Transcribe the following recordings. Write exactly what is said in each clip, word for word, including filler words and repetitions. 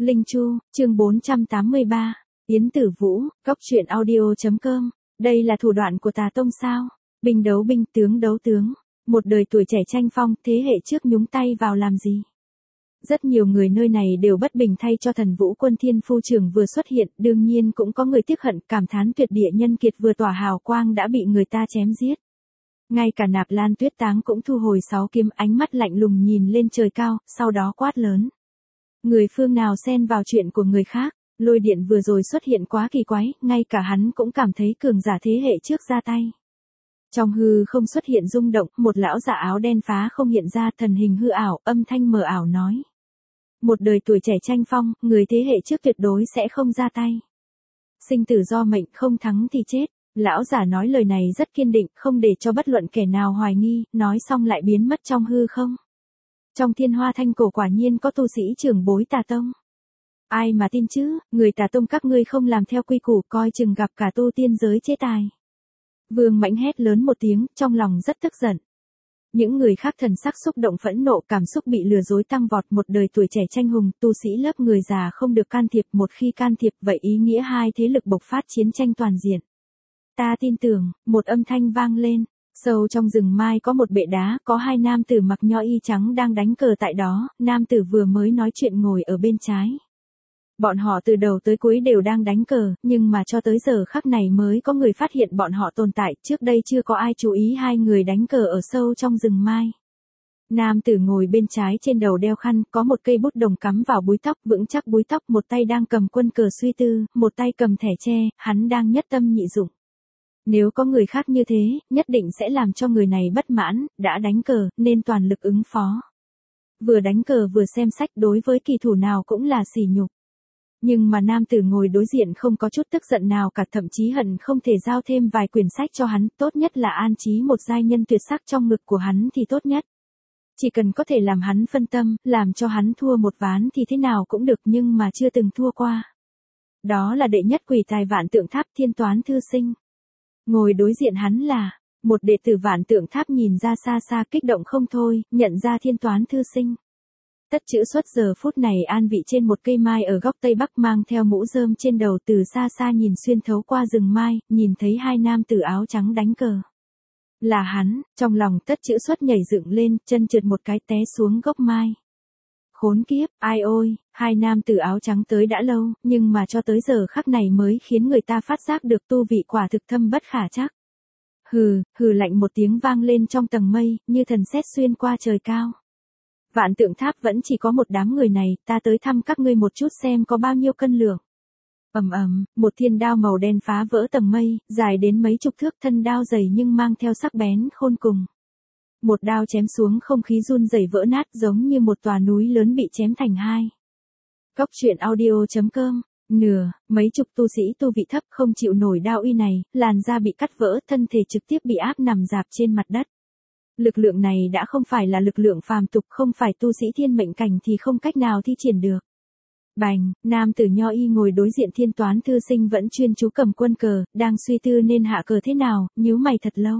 Linh Chu, chương bốn trăm tám mươi ba, Yến Tử Vũ, Cóc truyện audio chấm com. Đây là thủ đoạn của Tà Tông sao? Binh đấu binh, tướng đấu tướng. Một đời tuổi trẻ tranh phong, thế hệ trước nhúng tay vào làm gì? Rất nhiều người nơi này đều bất bình thay cho thần vũ quân thiên phu trưởng vừa xuất hiện, đương nhiên cũng có người tiếc hận, cảm thán tuyệt địa nhân kiệt vừa tỏa hào quang đã bị người ta chém giết. Ngay cả Nạp Lan Tuyết Táng cũng thu hồi sáu kiếm, ánh mắt lạnh lùng nhìn lên trời cao, sau đó quát lớn. Người phương nào xen vào chuyện của người khác, lôi điện vừa rồi xuất hiện quá kỳ quái, ngay cả hắn cũng cảm thấy cường giả thế hệ trước ra tay. Trong hư không xuất hiện rung động, một lão giả áo đen phá không hiện ra, thần hình hư ảo, âm thanh mờ ảo nói. Một đời tuổi trẻ tranh phong, người thế hệ trước tuyệt đối sẽ không ra tay. Sinh tử do mệnh, không thắng thì chết. Lão giả nói lời này rất kiên định, không để cho bất luận kẻ nào hoài nghi, nói xong lại biến mất trong hư không. Trong Thiên Hoa Thanh Cổ quả nhiên có tu sĩ trưởng bối Tà Tông. Ai mà tin chứ, người Tà Tông các ngươi không làm theo quy củ, coi chừng gặp cả tu tiên giới chế tài. Vương Mãnh hét lớn một tiếng, trong lòng rất tức giận. Những người khác thần sắc xúc động phẫn nộ, cảm xúc bị lừa dối tăng vọt, một đời tuổi trẻ tranh hùng, tu sĩ lớp người già không được can thiệp, một khi can thiệp vậy ý nghĩa hai thế lực bộc phát chiến tranh toàn diện. Ta tin tưởng, một âm thanh vang lên, sâu trong rừng mai có một bệ đá, có hai nam tử mặc nho y trắng đang đánh cờ tại đó, nam tử vừa mới nói chuyện ngồi ở bên trái. Bọn họ từ đầu tới cuối đều đang đánh cờ, nhưng mà cho tới giờ khắc này mới có người phát hiện bọn họ tồn tại, trước đây chưa có ai chú ý hai người đánh cờ ở sâu trong rừng mai. Nam tử ngồi bên trái trên đầu đeo khăn, có một cây bút đồng cắm vào búi tóc, vững chắc búi tóc, một tay đang cầm quân cờ suy tư, một tay cầm thẻ tre, hắn đang nhất tâm nhị dụng. Nếu có người khác như thế, nhất định sẽ làm cho người này bất mãn, đã đánh cờ, nên toàn lực ứng phó. Vừa đánh cờ vừa xem sách, đối với kỳ thủ nào cũng là sỉ nhục. Nhưng mà nam tử ngồi đối diện không có chút tức giận nào cả, thậm chí hận không thể giao thêm vài quyển sách cho hắn, tốt nhất là an trí một giai nhân tuyệt sắc trong ngực của hắn thì tốt nhất. Chỉ cần có thể làm hắn phân tâm, làm cho hắn thua một ván thì thế nào cũng được, nhưng mà chưa từng thua qua. Đó là đệ nhất quỷ tài Vạn Tượng Tháp Thiên Toán Thư Sinh. Ngồi đối diện hắn là một đệ tử Vạn Tượng Tháp, nhìn ra xa xa kích động không thôi, nhận ra Thiên Toán Thư Sinh. Tất Chữ Xuất giờ phút này an vị trên một cây mai ở góc tây bắc, mang theo mũ rơm trên đầu, từ xa xa nhìn xuyên thấu qua rừng mai, nhìn thấy hai nam tử áo trắng đánh cờ. Là hắn, trong lòng Tất Chữ Xuất nhảy dựng lên, chân trượt một cái té xuống gốc mai. Khốn kiếp, ai ôi, hai nam tử áo trắng tới đã lâu, nhưng mà cho tới giờ khắc này mới khiến người ta phát giác được tu vị quả thực thâm bất khả trắc. Hừ, hừ lạnh một tiếng vang lên trong tầng mây, như thần sét xuyên qua trời cao. Vạn Tượng Tháp vẫn chỉ có một đám người này, ta tới thăm các ngươi một chút xem có bao nhiêu cân lượng. Ầm ầm, một thiên đao màu đen phá vỡ tầng mây, dài đến mấy chục thước, thân đao dày nhưng mang theo sắc bén khôn cùng. Một đao chém xuống, không khí run rẩy vỡ nát, giống như một tòa núi lớn bị chém thành hai. Cóc truyện audio chấm com. Nửa, mấy chục tu sĩ tu vị thấp không chịu nổi đao uy này, làn da bị cắt vỡ, thân thể trực tiếp bị áp nằm rạp trên mặt đất. Lực lượng này đã không phải là lực lượng phàm tục, không phải tu sĩ thiên mệnh cảnh thì không cách nào thi triển được. Bành, nam tử nho y ngồi đối diện Thiên Toán Thư Sinh vẫn chuyên chú cầm quân cờ, đang suy tư nên hạ cờ thế nào, nhíu mày thật lâu.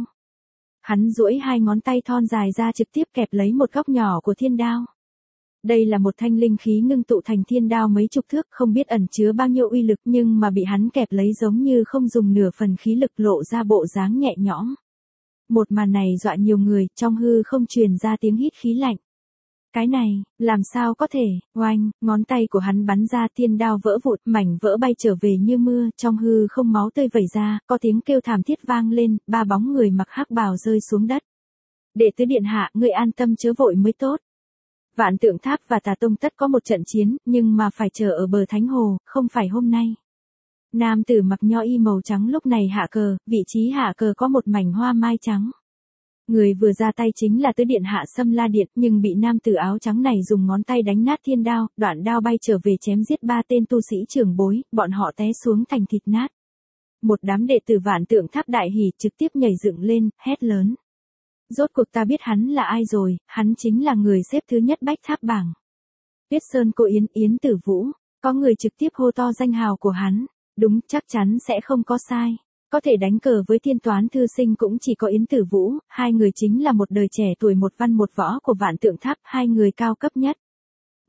Hắn duỗi hai ngón tay thon dài ra, trực tiếp kẹp lấy một góc nhỏ của thiên đao. Đây là một thanh linh khí ngưng tụ thành thiên đao mấy chục thước, không biết ẩn chứa bao nhiêu uy lực, nhưng mà bị hắn kẹp lấy giống như không dùng nửa phần khí lực, lộ ra bộ dáng nhẹ nhõm. Một màn này dọa nhiều người, trong hư không truyền ra tiếng hít khí lạnh. Cái này, làm sao có thể, oanh, ngón tay của hắn bắn ra, thiên đao vỡ vụn, mảnh vỡ bay trở về như mưa, trong hư không máu tươi vẩy ra, có tiếng kêu thảm thiết vang lên, ba bóng người mặc hắc bào rơi xuống đất. Đệ tứ điện hạ, ngươi an tâm chớ vội mới tốt. Vạn Tượng Tháp và Tà Tông tất có một trận chiến, nhưng mà phải chờ ở bờ Thánh Hồ, không phải hôm nay. Nam tử mặc nho y màu trắng lúc này hạ cờ, vị trí hạ cờ có một mảnh hoa mai trắng. Người vừa ra tay chính là tứ điện hạ Sâm La Điện, nhưng bị nam tử áo trắng này dùng ngón tay đánh nát thiên đao, đoạn đao bay trở về chém giết ba tên tu sĩ trưởng bối, bọn họ té xuống thành thịt nát. Một đám đệ tử Vạn Tượng Tháp đại hỉ, trực tiếp nhảy dựng lên, hét lớn. Rốt cuộc ta biết hắn là ai rồi, hắn chính là người xếp thứ nhất bách tháp bảng. Tuyết Sơn Cô Yến, Yến Tử Vũ, có người trực tiếp hô to danh hào của hắn. Đúng, chắc chắn sẽ không có sai. Có thể đánh cờ với Thiên Toán Thư Sinh cũng chỉ có Yến Tử Vũ, hai người chính là một đời trẻ tuổi một văn một võ của Vạn Tượng Tháp, hai người cao cấp nhất.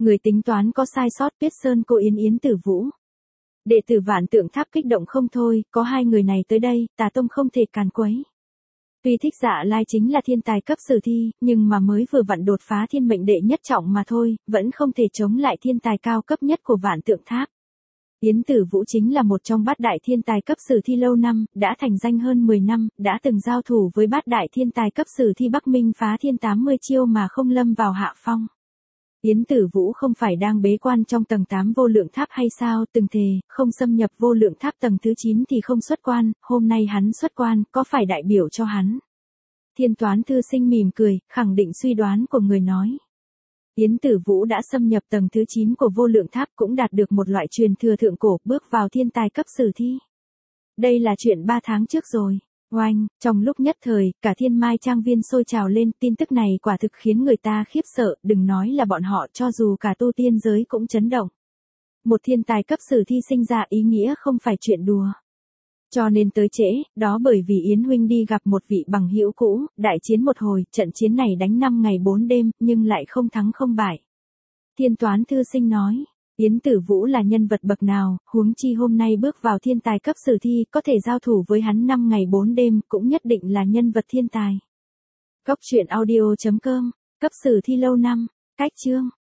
Người tính toán có sai sót, Tuyết Sơn cô Yến Yến Tử Vũ. Đệ tử Vạn Tượng Tháp kích động không thôi, có hai người này tới đây, Tà Tông không thể càn quấy. Tuy Thích Dạ Lai chính là thiên tài cấp sử thi, nhưng mà mới vừa vặn đột phá thiên mệnh đệ nhất trọng mà thôi, vẫn không thể chống lại thiên tài cao cấp nhất của Vạn Tượng Tháp. Yến Tử Vũ chính là một trong bát đại thiên tài cấp sử thi lâu năm, đã thành danh hơn mười năm, đã từng giao thủ với bát đại thiên tài cấp sử thi Bắc Minh phá thiên tám mươi chiêu mà không lâm vào hạ phong. Yến Tử Vũ không phải đang bế quan trong tầng tám vô lượng tháp hay sao, từng thề, không xâm nhập vô lượng tháp tầng thứ chín thì không xuất quan, hôm nay hắn xuất quan, có phải đại biểu cho hắn? Thiên Toán Thư Sinh mỉm cười, khẳng định suy đoán của người nói. Yến Tử Vũ đã xâm nhập tầng thứ chín của vô lượng tháp, cũng đạt được một loại truyền thừa thượng cổ, bước vào thiên tài cấp sử thi. Đây là chuyện ba tháng trước rồi. Oanh, trong lúc nhất thời, cả Thiên Mai Trang Viên sôi trào lên, tin tức này quả thực khiến người ta khiếp sợ, đừng nói là bọn họ, cho dù cả tu tiên giới cũng chấn động. Một thiên tài cấp sử thi sinh ra ý nghĩa không phải chuyện đùa. Cho nên tới trễ, đó bởi vì Yến huynh đi gặp một vị bằng hữu cũ, đại chiến một hồi, trận chiến này đánh năm ngày bốn đêm, nhưng lại không thắng không bại. Thiên Toán Thư Sinh nói. Yến Tử Vũ là nhân vật bậc nào, huống chi hôm nay bước vào thiên tài cấp sử thi, có thể giao thủ với hắn năm ngày bốn đêm, cũng nhất định là nhân vật thiên tài. Cốc truyện audio chấm com, cấp sử thi lâu năm, cách chương.